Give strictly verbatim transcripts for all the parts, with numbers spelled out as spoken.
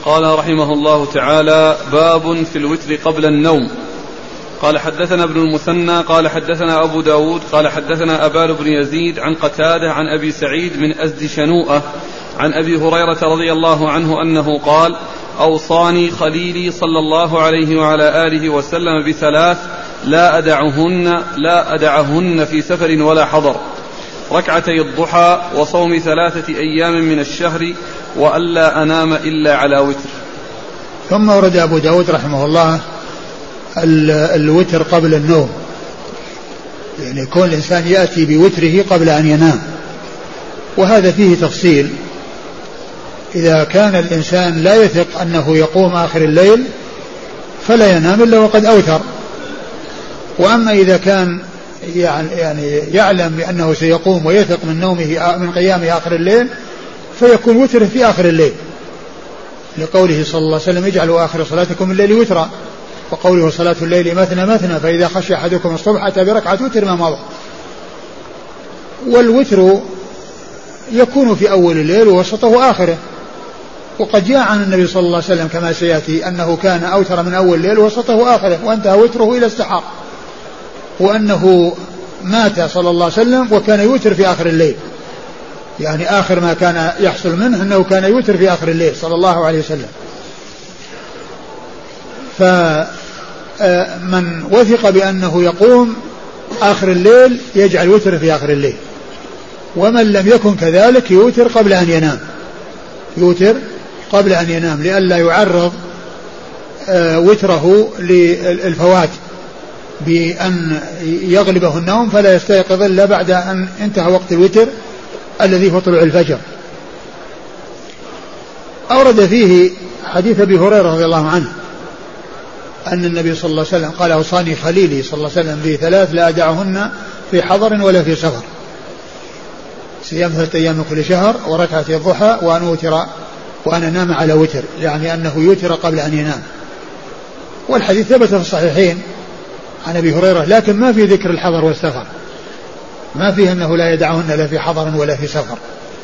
قال رحمه الله تعالى: باب في الوتر قبل النوم. قال حدثنا ابن المثنى قال حدثنا أبو داود قال حدثنا أبان بن يزيد عن قتادة عن أبي سعيد من أزد شنوءة عن أبي هريرة رضي الله عنه أنه قال: أوصاني خليلي صلى الله عليه وعلى آله وسلم بثلاث لا أدعهن, لا أدعهن في سفر ولا حضر: ركعتي الضحى، وصوم ثلاثة أيام من الشهر، وألا أنام إلا على وتر. ثم ورد أبو داود رحمه الله الوتر قبل النوم، يعني يكون الإنسان يأتي بوتره قبل أن ينام، وهذا فيه تفصيل. إذا كان الإنسان لا يثق أنه يقوم آخر الليل فلا ينام إلا وقد أوتر، وأما إذا كان يعني يعلم بأنه سيقوم ويثق من نومه من قيامه آخر الليل فيكون وتره في آخر الليل، لقوله صلى الله عليه وسلم: اجعلوا آخر صلاتكم الليل وترا، وقوله: صلاة الليل مثنى مثنى فإذا خشي أحدكم الصبح أتى بركعة وتر ما مضى. والوتر يكون في أول الليل ووسطه آخره، وقد جاء عن النبي صلى الله عليه وسلم كما سيأتي أنه كان أوتر من أول الليل ووسطه آخره، وانتهى وتره إلى السحر، وأنه مات صلى الله عليه وسلم وكان يوتر في آخر الليل، يعني آخر ما كان يحصل منه أنه كان يوتر في آخر الليل صلى الله عليه وسلم. فمن وثق بأنه يقوم آخر الليل يجعل وتر في آخر الليل، ومن لم يكن كذلك يوتر قبل أن ينام، يوتر قبل أن ينام لئلا يعرض وتره للفوات بأن يغلبه النوم فلا يستيقظ إلا بعد أن انتهى وقت الوتر الذي هو طلوع الفجر. أورد فيه حديث أبي هريرة رضي الله عنه أن النبي صلى الله عليه وسلم قال: أوصاني خليلي صلى الله عليه وسلم بثلاث لا أدعهن في حضر ولا في سفر: صيام ثلاثة أيام من كل شهر، وركعتي الضحى، وأن أوتر وأن أنام على وتر، يعني أنه يوتر قبل أن ينام. والحديث ثبت في الصحيحين عن أبي هريرة، لكن ما في ذكر الحضر والسفر، ما فيه أنه لا يدعهن لا في حضر ولا في سفر.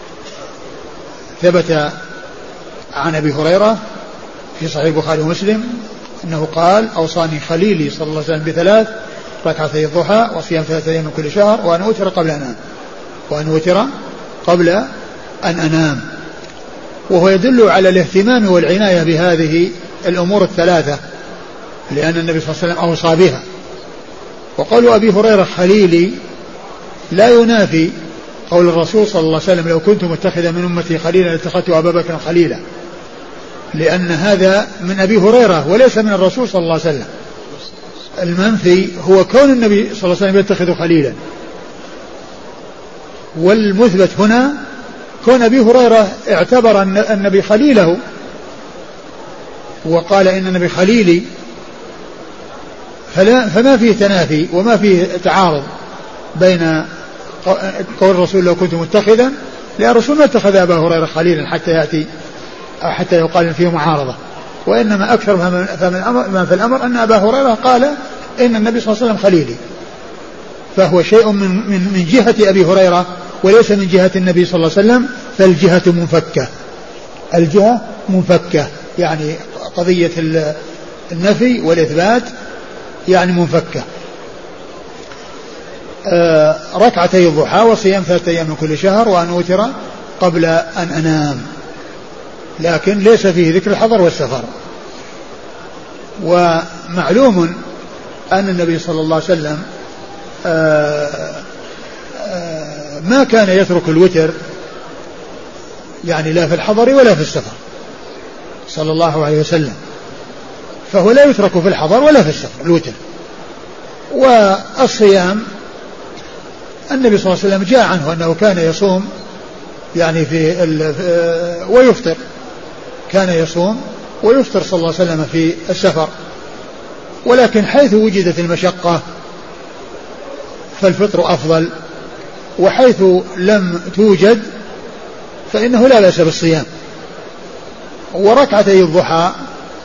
ثبت عن أبي هريرة في صحيح البخاري ومسلم أنه قال: أوصاني خليلي صلى الله عليه وسلم بثلاث: ركعتي الضحى، وصيام ثلاثة أيام من كل شهر، وأن أوتر قبل أن أنام وأن أوتر قبل أن أنام. وهو يدل على الاهتمام والعناية بهذه الأمور الثلاثة، لأن النبي صلى الله عليه وسلم أوصى بها. وقول أبي هريرة خليلي لا ينافي قول الرسول صلى الله عليه وسلم: لو كنت متخذا من أمتي خليلا لاتخذت أبا بكر خليلا، لأن هذا من أبي هريرة وليس من الرسول صلى الله عليه وسلم. المنفي هو كون النبي صلى الله عليه وسلم يتخذ خليلا، والمثبت هنا كون أبي هريرة اعتبر النبي خليله وقال: إن النبي خليلي، فلا فما فيه تنافي وما فيه تعارض بين قول الرسول لو كنت متخذا، لأن الرسول ما اتخذ أبا هريرة خليلا حتى يأتي حتى يقال فيه معارضة، وإنما أكثر ما في الأمر أن أبا هريرة قال إن النبي صلى الله عليه وسلم خليلي، فهو شيء من, من, من جهة أبي هريرة وليس من جهة النبي صلى الله عليه وسلم، فالجهة منفكة، الجهة منفكة، يعني قضية النفي والإثبات يعني منفكة. آه ركعتي الضحى، وصيام ثلاثة أيام من كل شهر، وأن أوتر قبل أن أنام، لكن ليس فيه ذكر الحضر والسفر. ومعلوم أن النبي صلى الله عليه وسلم آه آه ما كان يترك الوتر، يعني لا في الحضر ولا في السفر صلى الله عليه وسلم، فهو لا يترك في الحضر ولا في السفر الوتر. والصيام النبي صلى الله عليه وسلم جاء عنه أنه كان يصوم يعني في ويفطر، كان يصوم ويفطر صلى الله عليه وسلم في السفر، ولكن حيث وجدت المشقة فالفطر أفضل، وحيث لم توجد فإنه لا بأس بالصيام. وركعتي الضحى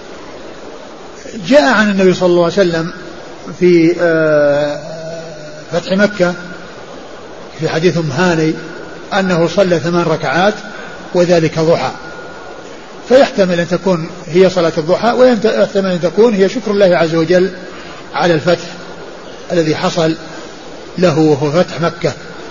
جاء عن النبي صلى الله عليه وسلم في فتح مكة في حديث أم هاني أنه صلى ثمان ركعات وذلك ضحى، فيحتمل أن تكون هي صلاة الضحى، ويحتمل أن تكون هي شكر الله عز وجل على الفتح الذي حصل له وهو فتح مكة.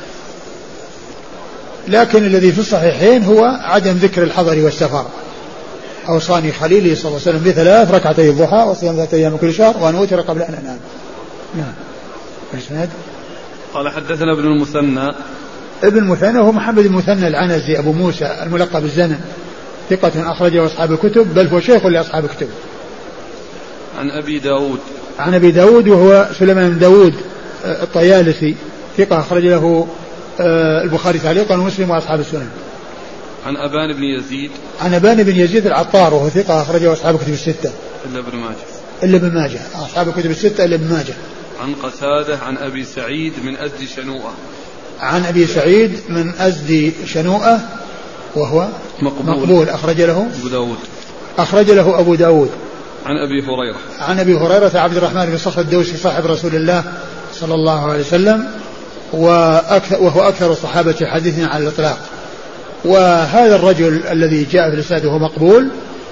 لكن الذي في الصحيحين هو عدم ذكر الحضر والسفر. أوصاني خليلي صلى الله عليه وسلم بثلاث: ركعتي الضحى وصيام ذات أيام كل شهر وأن أوتر قبل أن أنام. نعم. الإسناد قال حدثنا ابن المثنى. ابن المثنى هو محمد المثنى العنزي أبو موسى الملقب بالزنن، ثقة أخرجه أصحاب الكتب، بل هو شيخ لأصحاب الكتب. عن أبي داود. عن أبي داود وهو سليمان بن داود الطيالسي، ثقة أخرج له البخاري تعليقا ومسلم وأصحاب السنن. عن أبان بن يزيد. عن أبان بن يزيد العطار وهو ثقة أخرجه أصحاب الكتب الستة إلا ابن ماجه. إلا ابن ماجه أصحاب الكتب الستة إلا ابن ماجه. عن قتادة عن أبي سعيد من أزد شنوءة. عن أبي سعيد من أزد شنوءة وهو مقبول, مقبول أخرج له أبو داود. أخرج له أبو داود. عن أبي هريرة. عن أبي هريرة عبد الرحمن بن صخر الدوسي صاحب رسول الله صلى الله عليه وسلم، وهو أكثر الصحابة حديثا على الإطلاق. وهذا الرجل الذي جاء في الإسناد وهو مقبول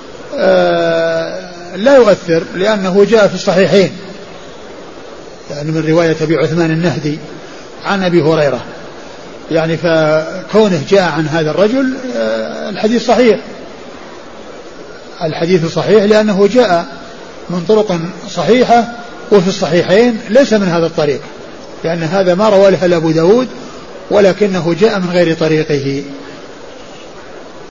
لا يؤثر، لأنه جاء في الصحيحين، يعني من رواية أبي عثمان النهدي عن أبي هريرة، يعني فكونه جاء عن هذا الرجل الحديث صحيح، الحديث صحيح لأنه جاء من طرق صحيحة وفي الصحيحين، ليس من هذا الطريق، لأن هذا ما رواه له أبو داود، ولكنه جاء من غير طريقه.